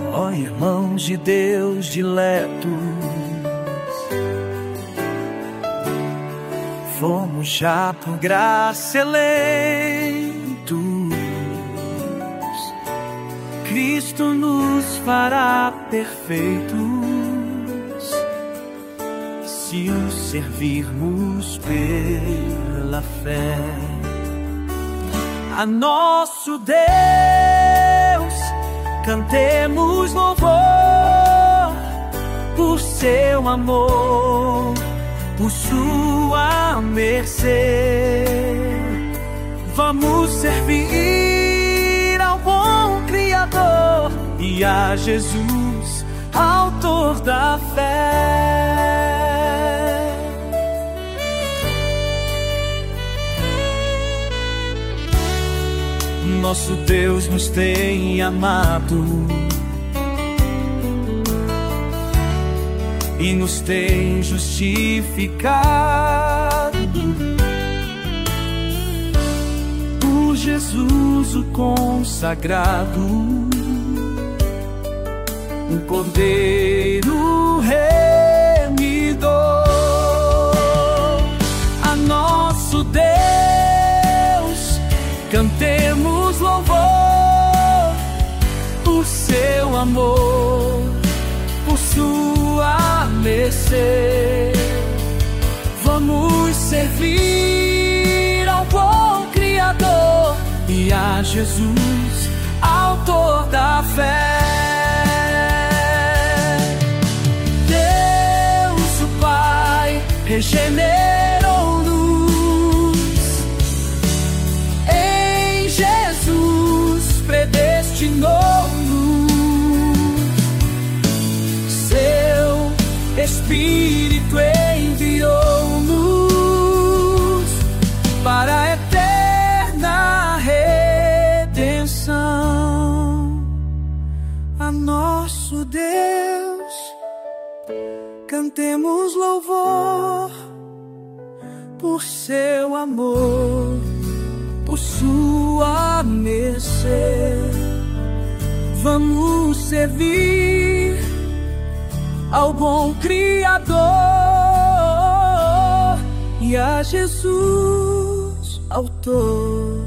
Ó irmãos de Deus diletos, fomos já por graça eleitos. Cristo nos fará perfeitos se o servirmos pela fé. A nosso Deus cantemos louvor por seu amor, por sua mercê. Vamos servir ao bom Criador e a Jesus, autor da fé. Nosso Deus nos tem amado e nos tem justificado por Jesus o consagrado, o Cordeiro remidor. A nosso Deus cantemos louvor por seu amor, por sua mercê. Vamos servir ao bom Criador e a Jesus, autor da fé. Deus o Pai regenerou-nos, em Jesus predestinou-nos, seu Espírito enviou-nos para a eterna redenção. A nosso Deus cantemos louvor por seu amor, por sua mercê. Vamos servir ao bom Criador e a Jesus, autor